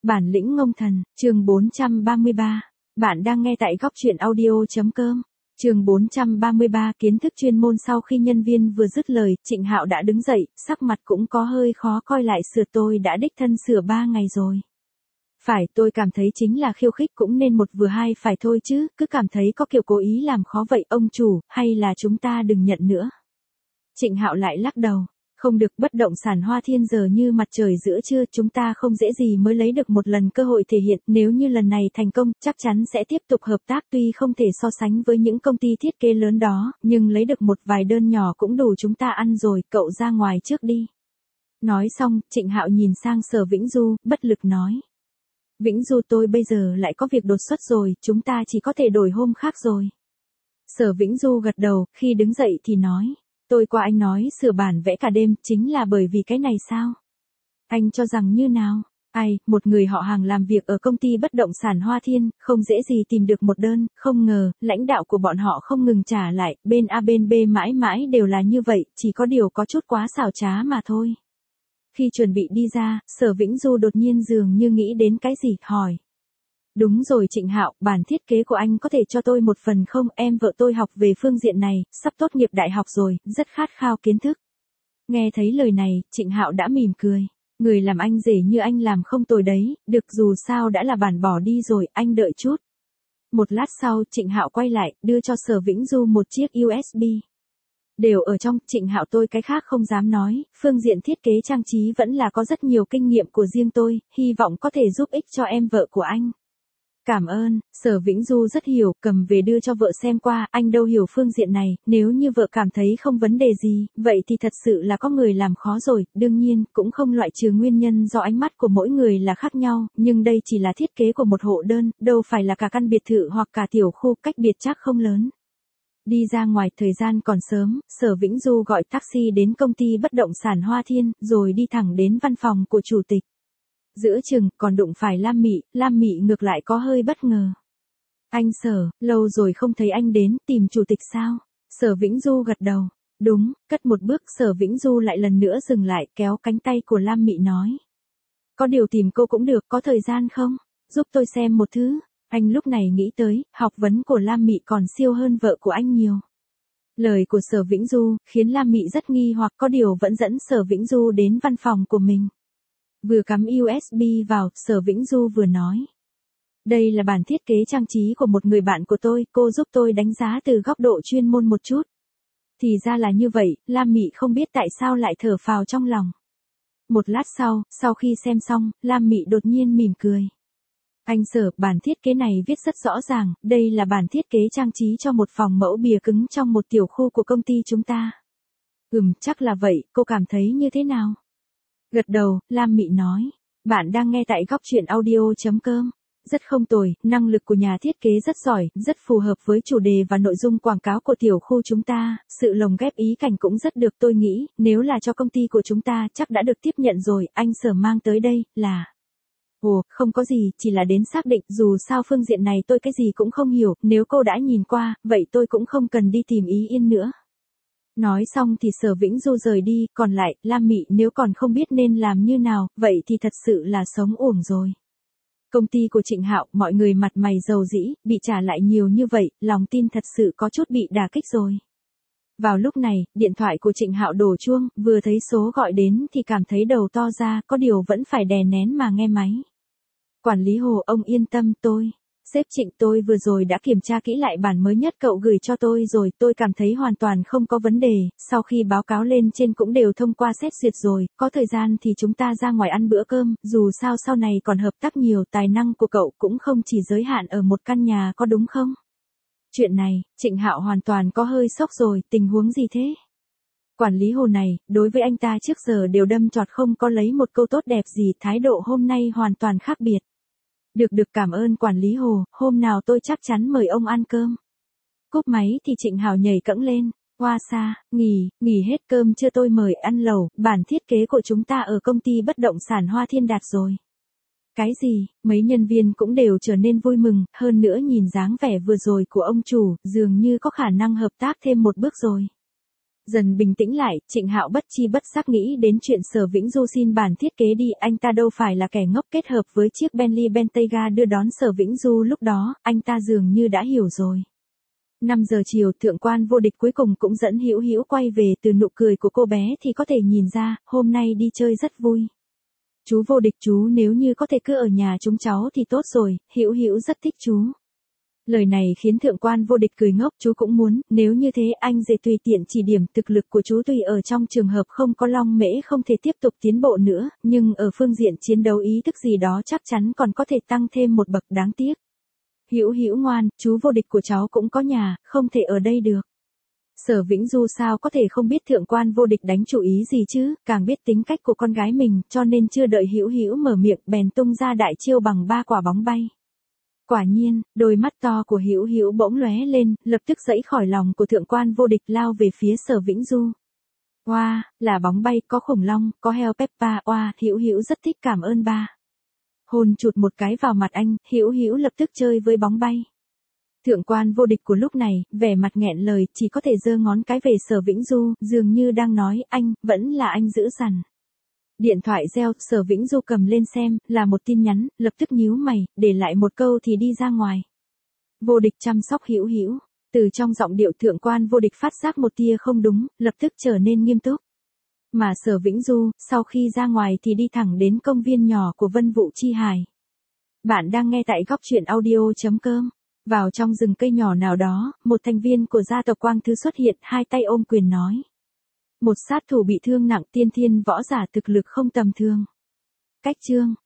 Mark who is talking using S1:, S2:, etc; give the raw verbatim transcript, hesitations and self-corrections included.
S1: Bản lĩnh ngông thần, chương bốn trăm ba mươi ba. Bạn đang nghe tại góc truyện audio.com. Chương bốn trăm ba mươi ba, kiến thức chuyên môn. Sau khi nhân viên vừa dứt lời, Trịnh Hạo đã đứng dậy, sắc mặt cũng có hơi khó coi. Lại sửa, tôi đã đích thân sửa ba ngày rồi. Phải, tôi cảm thấy chính là khiêu khích cũng nên một vừa hai phải thôi chứ, cứ cảm thấy có kiểu cố ý làm khó vậy ông chủ, hay là chúng ta đừng nhận nữa. Trịnh Hạo lại lắc đầu. Không được, bất động sản Hoa Thiên giờ như mặt trời giữa trưa, chúng ta không dễ gì mới lấy được một lần cơ hội thể hiện, nếu như lần này thành công, chắc chắn sẽ tiếp tục hợp tác, tuy không thể so sánh với những công ty thiết kế lớn đó, nhưng lấy được một vài đơn nhỏ cũng đủ chúng ta ăn rồi, cậu ra ngoài trước đi. Nói xong, Trịnh Hạo nhìn sang Sở Vĩnh Du, bất lực nói. Vĩnh Du, tôi bây giờ lại có việc đột xuất rồi, chúng ta chỉ có thể đổi hôm khác rồi. Sở Vĩnh Du gật đầu, khi đứng dậy thì nói. Tôi qua anh nói sửa bản vẽ cả đêm, chính là bởi vì cái này sao? Anh cho rằng như nào? Ai, một người họ hàng làm việc ở công ty bất động sản Hoa Thiên, không dễ gì tìm được một đơn, không ngờ, lãnh đạo của bọn họ không ngừng trả lại, bên A bên B mãi mãi đều là như vậy, chỉ có điều có chút quá xảo trá mà thôi. Khi chuẩn bị đi ra, Sở Vĩnh Du đột nhiên dường như nghĩ đến cái gì, hỏi. Đúng rồi Trịnh Hạo, bản thiết kế của anh có thể cho tôi một phần không, em vợ tôi học về phương diện này, sắp tốt nghiệp đại học rồi, rất khát khao kiến thức. Nghe thấy lời này, Trịnh Hạo đã mỉm cười. Người làm anh rể như anh làm không tồi đấy, được dù sao đã là bản bỏ đi rồi, anh đợi chút. Một lát sau, Trịnh Hạo quay lại, đưa cho Sở Vĩnh Du một chiếc u ét bê. Đều ở trong, Trịnh Hạo tôi cái khác không dám nói, phương diện thiết kế trang trí vẫn là có rất nhiều kinh nghiệm của riêng tôi, hy vọng có thể giúp ích cho em vợ của anh. Cảm ơn, Sở Vĩnh Du rất hiểu, cầm về đưa cho vợ xem qua, anh đâu hiểu phương diện này, nếu như vợ cảm thấy không vấn đề gì, vậy thì thật sự là có người làm khó rồi, đương nhiên, cũng không loại trừ nguyên nhân do ánh mắt của mỗi người là khác nhau, nhưng đây chỉ là thiết kế của một hộ đơn, đâu phải là cả căn biệt thự hoặc cả tiểu khu, cách biệt chắc không lớn. Đi ra ngoài, thời gian còn sớm, Sở Vĩnh Du gọi taxi đến công ty bất động sản Hoa Thiên, rồi đi thẳng đến văn phòng của chủ tịch. Giữa chừng, còn đụng phải Lam Mị, Lam Mị ngược lại có hơi bất ngờ. Anh Sở, lâu rồi không thấy anh đến, tìm chủ tịch sao? Sở Vĩnh Du gật đầu. Đúng, cất một bước, Sở Vĩnh Du lại lần nữa dừng lại, kéo cánh tay của Lam Mị nói. Có điều tìm cô cũng được, có thời gian không? Giúp tôi xem một thứ. Anh lúc này nghĩ tới, học vấn của Lam Mị còn siêu hơn vợ của anh nhiều. Lời của Sở Vĩnh Du, khiến Lam Mị rất nghi hoặc, có điều vẫn dẫn Sở Vĩnh Du đến văn phòng của mình. Vừa cắm u ét bê vào, Sở Vĩnh Du vừa nói. Đây là bản thiết kế trang trí của một người bạn của tôi, cô giúp tôi đánh giá từ góc độ chuyên môn một chút. Thì ra là như vậy, Lam Mị không biết tại sao lại thở phào trong lòng. Một lát sau, sau khi xem xong, Lam Mị đột nhiên mỉm cười. Anh Sở, bản thiết kế này viết rất rõ ràng, đây là bản thiết kế trang trí cho một phòng mẫu bìa cứng trong một tiểu khu của công ty chúng ta. Ừm, chắc là vậy, cô cảm thấy như thế nào? Gật đầu, Lam Mị nói. Bạn đang nghe tại góc truyện audio.com. Rất không tồi, năng lực của nhà thiết kế rất giỏi, rất phù hợp với chủ đề và nội dung quảng cáo của tiểu khu chúng ta, sự lồng ghép ý cảnh cũng rất được, tôi nghĩ, nếu là cho công ty của chúng ta chắc đã được tiếp nhận rồi, anh Sở mang tới đây, là... Ồ, không có gì, chỉ là đến xác định, dù sao phương diện này tôi cái gì cũng không hiểu, nếu cô đã nhìn qua, vậy tôi cũng không cần đi tìm ý yên nữa. Nói xong thì Sở Vĩnh Du rời đi, còn lại, Lam Mị nếu còn không biết nên làm như nào, vậy thì thật sự là sống uổng rồi. Công ty của Trịnh Hạo, mọi người mặt mày dầu dĩ, bị trả lại nhiều như vậy, lòng tin thật sự có chút bị đả kích rồi. Vào lúc này, điện thoại của Trịnh Hạo đổ chuông, vừa thấy số gọi đến thì cảm thấy đầu to ra, có điều vẫn phải đè nén mà nghe máy. Quản lý Hồ, ông yên tâm, tôi. Sếp Trịnh, tôi vừa rồi đã kiểm tra kỹ lại bản mới nhất cậu gửi cho tôi rồi, tôi cảm thấy hoàn toàn không có vấn đề, sau khi báo cáo lên trên cũng đều thông qua xét duyệt rồi, có thời gian thì chúng ta ra ngoài ăn bữa cơm, dù sao sau này còn hợp tác nhiều, tài năng của cậu cũng không chỉ giới hạn ở một căn nhà có đúng không? Chuyện này, Trịnh Hạo hoàn toàn có hơi sốc rồi, tình huống gì thế? Quản lý Hồ này, đối với anh ta trước giờ đều đâm chọt không có lấy một câu tốt đẹp gì, thái độ hôm nay hoàn toàn khác biệt. Được được, cảm ơn quản lý Hồ, hôm nào tôi chắc chắn mời ông ăn cơm. Cúp máy thì Trịnh Hạo nhảy cẫng lên. Hoa xa, nghỉ, nghỉ hết cơm chưa tôi mời ăn lẩu, bản thiết kế của chúng ta ở công ty bất động sản Hoa Thiên đạt rồi. Cái gì, mấy nhân viên cũng đều trở nên vui mừng, hơn nữa nhìn dáng vẻ vừa rồi của ông chủ, dường như có khả năng hợp tác thêm một bước rồi. Dần bình tĩnh lại, Trịnh Hạo bất chi bất giác nghĩ đến chuyện Sở Vĩnh Du xin bản thiết kế đi, anh ta đâu phải là kẻ ngốc, kết hợp với chiếc Bentley Bentayga đưa đón Sở Vĩnh Du lúc đó, anh ta dường như đã hiểu rồi. năm giờ chiều, thượng quan vô địch cuối cùng cũng dẫn Hữu Hữu quay về, từ nụ cười của cô bé thì có thể nhìn ra, hôm nay đi chơi rất vui. Chú vô địch, chú nếu như có thể cứ ở nhà chúng cháu thì tốt rồi, Hữu Hữu rất thích chú. Lời này khiến thượng quan vô địch cười ngốc, chú cũng muốn, nếu như thế anh dễ tùy tiện chỉ điểm, thực lực của chú tùy ở trong trường hợp không có Long Mễ không thể tiếp tục tiến bộ nữa, nhưng ở phương diện chiến đấu ý thức gì đó chắc chắn còn có thể tăng thêm một bậc, đáng tiếc. Hữu Hữu ngoan, chú vô địch của cháu cũng có nhà, không thể ở đây được. Sở Vĩnh Du sao có thể không biết thượng quan vô địch đánh chủ ý gì chứ, càng biết tính cách của con gái mình, cho nên chưa đợi Hữu Hữu mở miệng bèn tung ra đại chiêu bằng ba quả bóng bay. Quả nhiên, đôi mắt to của Hữu Hữu bỗng lóe lên, lập tức giãy khỏi lòng của thượng quan vô địch lao về phía Sở Vĩnh Du. Oa, wow, là bóng bay, có khủng long, có heo Peppa, oa, wow, Hữu Hữu rất thích, cảm ơn ba. Hôn chụt một cái vào mặt anh, Hữu Hữu lập tức chơi với bóng bay. Thượng quan vô địch của lúc này, vẻ mặt nghẹn lời, chỉ có thể giơ ngón cái về Sở Vĩnh Du, dường như đang nói, anh, vẫn là anh dữ dằn. Điện thoại reo, Sở Vĩnh Du cầm lên xem, là một tin nhắn, lập tức nhíu mày, để lại một câu thì đi ra ngoài. Vô địch chăm sóc Hữu Hữu, từ trong giọng điệu thượng quan vô địch phát giác một tia không đúng, lập tức trở nên nghiêm túc. Mà Sở Vĩnh Du, sau khi ra ngoài thì đi thẳng đến công viên nhỏ của Vân Vũ Chi Hải. Bạn đang nghe tại góc truyện audio chấm com. Vào trong rừng cây nhỏ nào đó, một thành viên của gia tộc Quang Thư xuất hiện, hai tay ôm quyền nói. Một sát thủ bị thương nặng, tiên thiên võ giả, thực lực không tầm thường. Cách chương